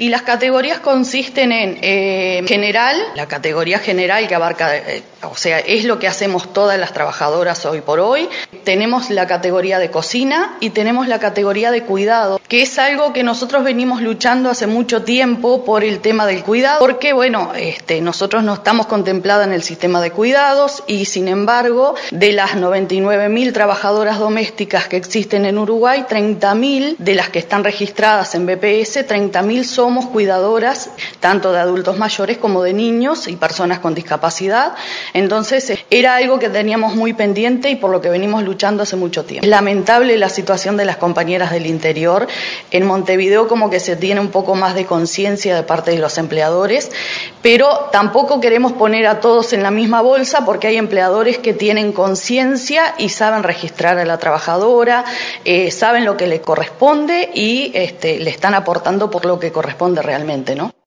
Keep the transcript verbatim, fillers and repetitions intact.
Y las categorías consisten en eh, general, la categoría general que abarca, eh, o sea, es lo que hacemos todas las trabajadoras hoy por hoy. Tenemos la categoría de cocina y tenemos la categoría de cuidado, que es algo que nosotros venimos luchando hace mucho tiempo por el tema del cuidado, porque bueno, este, nosotros no estamos contempladas en el sistema de cuidados y sin embargo, de las noventa y nueve mil trabajadoras domésticas que existen en Uruguay, treinta mil de las que están registradas en B P S, treinta mil somos cuidadoras, tanto de adultos mayores como de niños y personas con discapacidad. Entonces, era algo que teníamos muy pendiente y por lo que venimos luchando hace mucho tiempo. Es lamentable la situación de las compañeras del interior. En Montevideo como que se tiene un poco más de conciencia de parte de los empleadores, pero tampoco queremos poner a todos en la misma bolsa porque hay empleadores que tienen conciencia y saben registrar a la trabajadora, eh, saben lo que le corresponde y este, le están aportando por lo que corresponde realmente, ¿no?